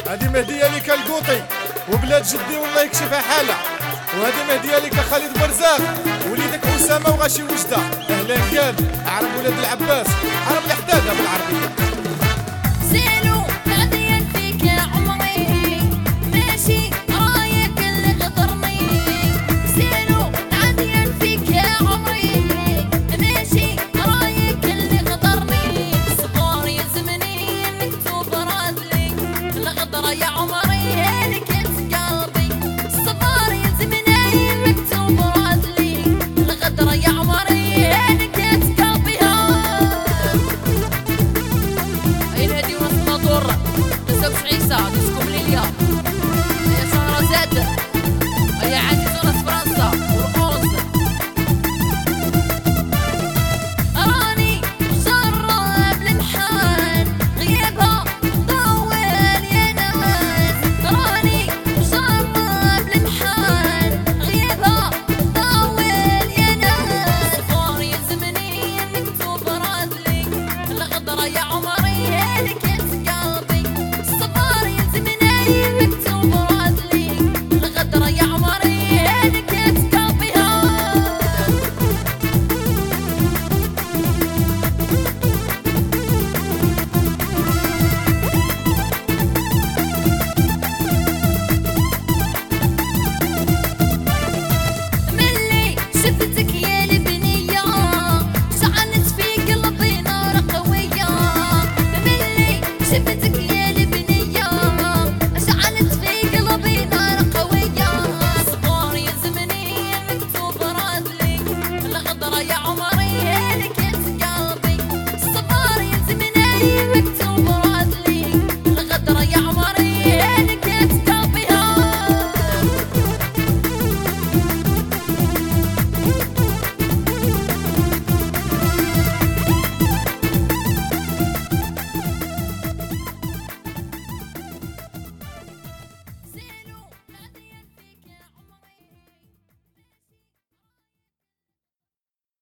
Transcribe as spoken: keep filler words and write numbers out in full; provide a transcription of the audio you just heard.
هذه مهديه لك القوطي وبلاد جدي والله يكشفها حاله، وهذه مهديه لك خالد مرزاق وليدك اسامه وغاشي وجده. اهلا قال عرب ولاد العباس، عرب الحداده بالعربيه. زينو غاديا فيك يا عمري ماشي رايك اللي غدرني، زينو غاديا فيك يا عمري ماشي رايك اللي غدرني، صبر يا زمني مكتوب راسلي الغدره يا عمر.